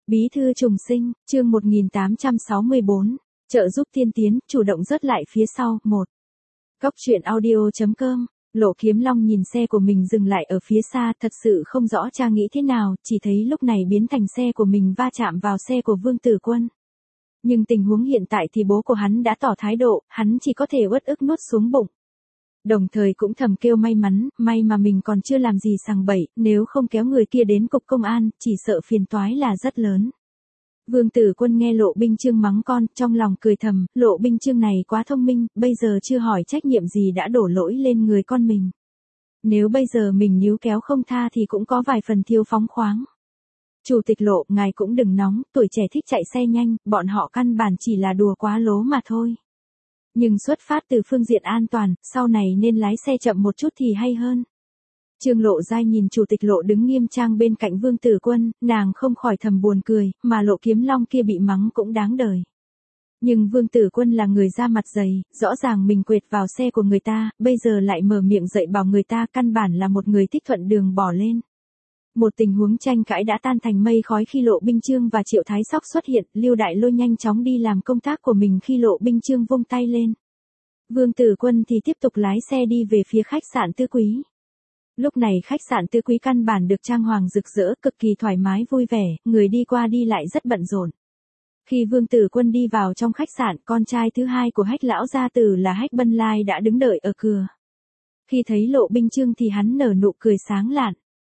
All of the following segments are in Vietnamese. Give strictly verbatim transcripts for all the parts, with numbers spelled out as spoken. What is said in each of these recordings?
Bí thư trùng sinh, chương một nghìn tám trăm sáu mươi bốn, trợ giúp tiên tiến, chủ động rớt lại phía sau, một. Cóc truyện audio chấm com, Lộ Kiếm Long nhìn xe của mình dừng lại ở phía xa, thật sự không rõ cha nghĩ thế nào, chỉ thấy lúc này biến thành xe của mình va chạm vào xe của Vương Tử Quân. Nhưng tình huống hiện tại thì bố của hắn đã tỏ thái độ, hắn chỉ có thể uất ức nuốt xuống bụng. Đồng thời cũng thầm kêu may mắn, may mà mình còn chưa làm gì sằng bậy, nếu không kéo người kia đến cục công an, chỉ sợ phiền toái là rất lớn. Vương Tử Quân nghe Lộ Binh Chương mắng con, trong lòng cười thầm, Lộ Binh Chương này quá thông minh, bây giờ chưa hỏi trách nhiệm gì đã đổ lỗi lên người con mình. Nếu bây giờ mình níu kéo không tha thì cũng có vài phần thiếu phóng khoáng. Chủ tịch Lộ, ngài cũng đừng nóng, tuổi trẻ thích chạy xe nhanh, bọn họ căn bản chỉ là đùa quá lố mà thôi. Nhưng xuất phát từ phương diện an toàn, sau này nên lái xe chậm một chút thì hay hơn. Trương Lộ Giai nhìn Chủ tịch Lộ đứng nghiêm trang bên cạnh Vương Tử Quân, nàng không khỏi thầm buồn cười, mà Lộ Kiếm Long kia bị mắng cũng đáng đời. Nhưng Vương Tử Quân là người da mặt dày, rõ ràng mình quệt vào xe của người ta, bây giờ lại mở miệng dạy bảo người ta, căn bản là một người thích thuận đường bỏ lên. Một tình huống tranh cãi đã tan thành mây khói khi Lộ Binh Chương và Triệu Thái Sóc xuất hiện, Lưu Đại Lôi nhanh chóng đi làm công tác của mình khi Lộ Binh Chương vung tay lên. Vương Tử Quân thì tiếp tục lái xe đi về phía khách sạn Tứ Quý. Lúc này khách sạn Tứ Quý căn bản được trang hoàng rực rỡ, cực kỳ thoải mái vui vẻ, người đi qua đi lại rất bận rộn. Khi Vương Tử Quân đi vào trong khách sạn, con trai thứ hai của Hách lão gia tử là Hách Bân Lai đã đứng đợi ở cửa. Khi thấy Lộ Binh Chương thì hắn nở nụ cười sáng lạn.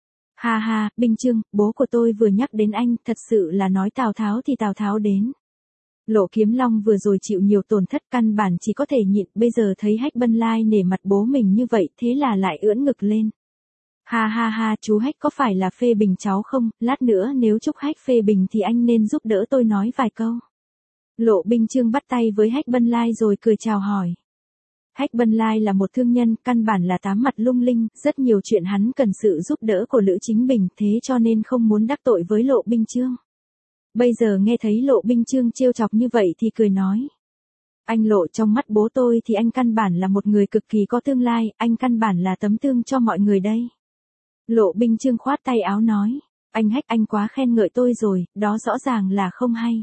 Ha ha, Binh Chương, bố của tôi vừa nhắc đến anh, thật sự là nói Tào Tháo thì Tào Tháo đến. Lộ Kiếm Long vừa rồi chịu nhiều tổn thất, căn bản chỉ có thể nhịn, bây giờ thấy Hách Bân Lai nể mặt bố mình như vậy, thế là lại ưỡn ngực lên. Ha ha ha, chú Hách có phải là phê bình cháu không, lát nữa nếu Trúc Hách phê bình thì anh nên giúp đỡ tôi nói vài câu. Lộ Binh Chương bắt tay với Hách Bân Lai rồi cười chào hỏi. Hách Bân Lai là một thương nhân, căn bản là tám mặt lung linh, rất nhiều chuyện hắn cần sự giúp đỡ của Lữ Chính Bình, thế cho nên không muốn đắc tội với Lộ Binh Chương. Bây giờ nghe thấy Lộ Binh Chương trêu chọc như vậy thì cười nói. Anh Lộ, trong mắt bố tôi thì anh căn bản là một người cực kỳ có tương lai, anh căn bản là tấm tương cho mọi người đây. Lộ Binh Chương khoát tay áo nói. Anh Hách, anh quá khen ngợi tôi rồi, đó rõ ràng là không hay.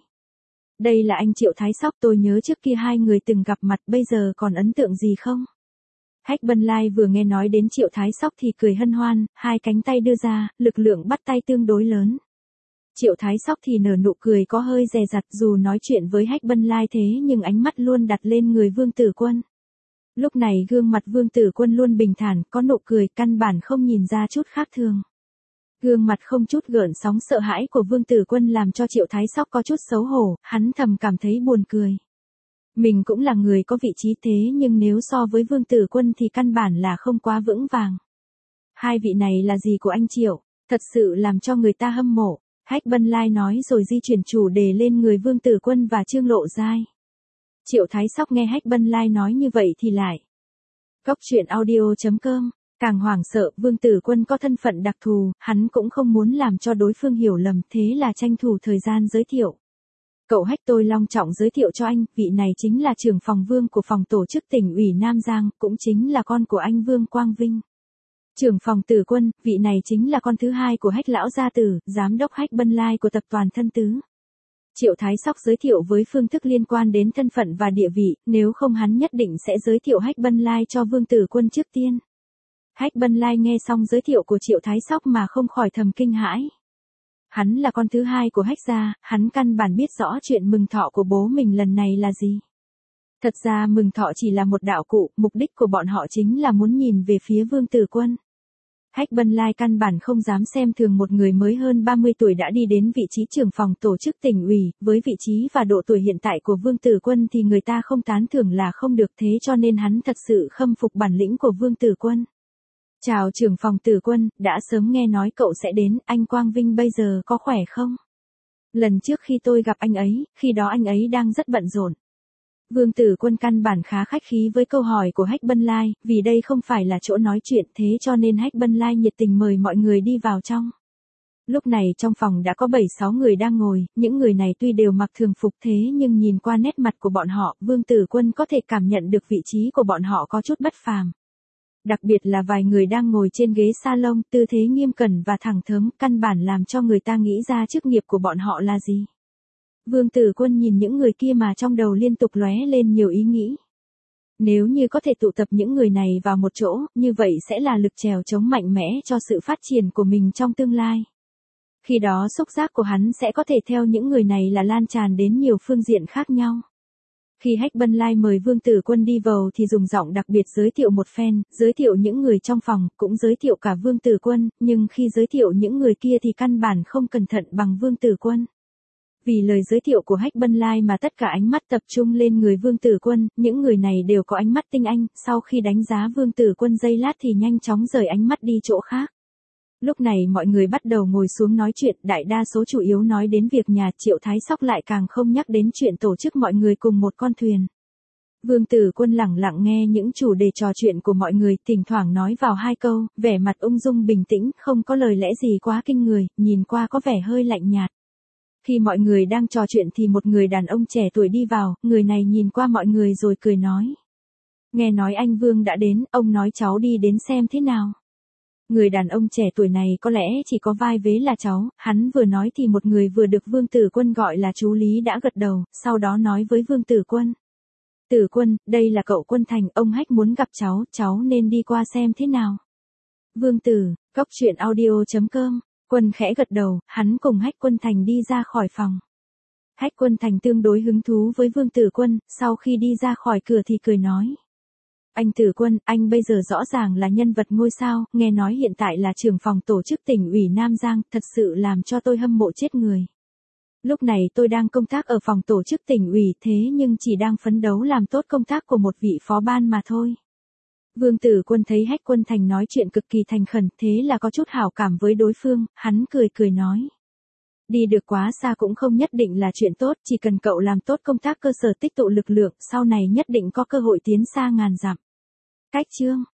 Đây là anh Triệu Thái Sóc, tôi nhớ trước kia hai người từng gặp mặt, bây giờ còn ấn tượng gì không? Hách Bân Lai vừa nghe nói đến Triệu Thái Sóc thì cười hân hoan, hai cánh tay đưa ra, lực lượng bắt tay tương đối lớn. Triệu Thái Sóc thì nở nụ cười có hơi dè dặt, dù nói chuyện với Hách Bân Lai thế nhưng ánh mắt luôn đặt lên người Vương Tử Quân. Lúc này gương mặt Vương Tử Quân luôn bình thản, có nụ cười, căn bản không nhìn ra chút khác thường. Gương mặt không chút gợn sóng sợ hãi của Vương Tử Quân làm cho Triệu Thái Sóc có chút xấu hổ, hắn thầm cảm thấy buồn cười. Mình cũng là người có vị trí thế nhưng nếu so với Vương Tử Quân thì căn bản là không quá vững vàng. Hai vị này là gì của anh Triệu, thật sự làm cho người ta hâm mộ. Hách Bân Lai nói rồi di chuyển chủ đề lên người Vương Tử Quân và Trương Lộ Giai. Triệu Thái Sóc nghe Hách Bân Lai nói như vậy thì lại. Cóc truyện audio chấm com, càng hoảng sợ, Vương Tử Quân có thân phận đặc thù, hắn cũng không muốn làm cho đối phương hiểu lầm, thế là tranh thủ thời gian giới thiệu. Cậu Hách, tôi long trọng giới thiệu cho anh, vị này chính là trưởng phòng Vương của phòng tổ chức tỉnh ủy Nam Giang, cũng chính là con của anh Vương Quang Vinh. Trưởng phòng Tử Quân, vị này chính là con thứ hai của Hách lão gia tử, giám đốc Hách Bân Lai của tập đoàn Thân Tứ. Triệu Thái Sóc giới thiệu với phương thức liên quan đến thân phận và địa vị, nếu không hắn nhất định sẽ giới thiệu Hách Bân Lai cho Vương Tử Quân trước tiên. Hách Bân Lai nghe xong giới thiệu của Triệu Thái Sóc mà không khỏi thầm kinh hãi. Hắn là con thứ hai của Hách gia, hắn căn bản biết rõ chuyện mừng thọ của bố mình lần này là gì. Thật ra mừng thọ chỉ là một đạo cụ, mục đích của bọn họ chính là muốn nhìn về phía Vương Tử Quân. Hách Bân Lai căn bản không dám xem thường một người mới hơn ba mươi tuổi đã đi đến vị trí trưởng phòng tổ chức tỉnh ủy, với vị trí và độ tuổi hiện tại của Vương Tử Quân thì người ta không tán thưởng là không được, thế cho nên hắn thật sự khâm phục bản lĩnh của Vương Tử Quân. Chào trưởng phòng Tử Quân, đã sớm nghe nói cậu sẽ đến, anh Quang Vinh bây giờ có khỏe không? Lần trước khi tôi gặp anh ấy, khi đó anh ấy đang rất bận rộn. Vương Tử Quân căn bản khá khách khí với câu hỏi của Hách Bân Lai, vì đây không phải là chỗ nói chuyện, thế cho nên Hách Bân Lai nhiệt tình mời mọi người đi vào trong. Lúc này trong phòng đã có bảy sáu người đang ngồi, những người này tuy đều mặc thường phục thế nhưng nhìn qua nét mặt của bọn họ, Vương Tử Quân có thể cảm nhận được vị trí của bọn họ có chút bất phàm. Đặc biệt là vài người đang ngồi trên ghế salon, tư thế nghiêm cẩn và thẳng thớm, căn bản làm cho người ta nghĩ ra chức nghiệp của bọn họ là gì. Vương Tử Quân nhìn những người kia mà trong đầu liên tục lóe lên nhiều ý nghĩ. Nếu như có thể tụ tập những người này vào một chỗ, như vậy sẽ là lực chèo chống mạnh mẽ cho sự phát triển của mình trong tương lai. Khi đó xúc giác của hắn sẽ có thể theo những người này là lan tràn đến nhiều phương diện khác nhau. Khi Hách Bân Lai mời Vương Tử Quân đi vào thì dùng giọng đặc biệt giới thiệu một phen, giới thiệu những người trong phòng, cũng giới thiệu cả Vương Tử Quân, nhưng khi giới thiệu những người kia thì căn bản không cẩn thận bằng Vương Tử Quân. Vì lời giới thiệu của Hách Bân Lai mà tất cả ánh mắt tập trung lên người Vương Tử Quân, những người này đều có ánh mắt tinh anh, sau khi đánh giá Vương Tử Quân giây lát thì nhanh chóng rời ánh mắt đi chỗ khác. Lúc này mọi người bắt đầu ngồi xuống nói chuyện, đại đa số chủ yếu nói đến việc nhà, Triệu Thái Sóc lại càng không nhắc đến chuyện tổ chức mọi người cùng một con thuyền. Vương Tử Quân lẳng lặng nghe những chủ đề trò chuyện của mọi người, thỉnh thoảng nói vào hai câu, vẻ mặt ung dung bình tĩnh, không có lời lẽ gì quá kinh người, nhìn qua có vẻ hơi lạnh nhạt. Khi mọi người đang trò chuyện thì một người đàn ông trẻ tuổi đi vào, người này nhìn qua mọi người rồi cười nói. Nghe nói anh Vương đã đến, ông nói cháu đi đến xem thế nào. Người đàn ông trẻ tuổi này có lẽ chỉ có vai vế là cháu, hắn vừa nói thì một người vừa được Vương Tử Quân gọi là chú Lý đã gật đầu, sau đó nói với Vương Tử Quân. Tử Quân, đây là cậu Quân Thành, ông Hách muốn gặp cháu, cháu nên đi qua xem thế nào. Vương Tử, cốc truyện audio chấm com. Quân khẽ gật đầu, hắn cùng Hách Quân Thành đi ra khỏi phòng. Hách Quân Thành tương đối hứng thú với Vương Tử Quân, sau khi đi ra khỏi cửa thì cười nói. Anh Tử Quân, anh bây giờ rõ ràng là nhân vật ngôi sao, nghe nói hiện tại là trưởng phòng tổ chức tỉnh ủy Nam Giang, thật sự làm cho tôi hâm mộ chết người. Lúc này tôi đang công tác ở phòng tổ chức tỉnh ủy thế nhưng chỉ đang phấn đấu làm tốt công tác của một vị phó ban mà thôi. Vương Tử Quân thấy Hách Quân Thành nói chuyện cực kỳ thành khẩn, thế là có chút hảo cảm với đối phương, hắn cười cười nói. Đi được quá xa cũng không nhất định là chuyện tốt, chỉ cần cậu làm tốt công tác cơ sở tích tụ lực lượng, sau này nhất định có cơ hội tiến xa ngàn dặm. Cách chương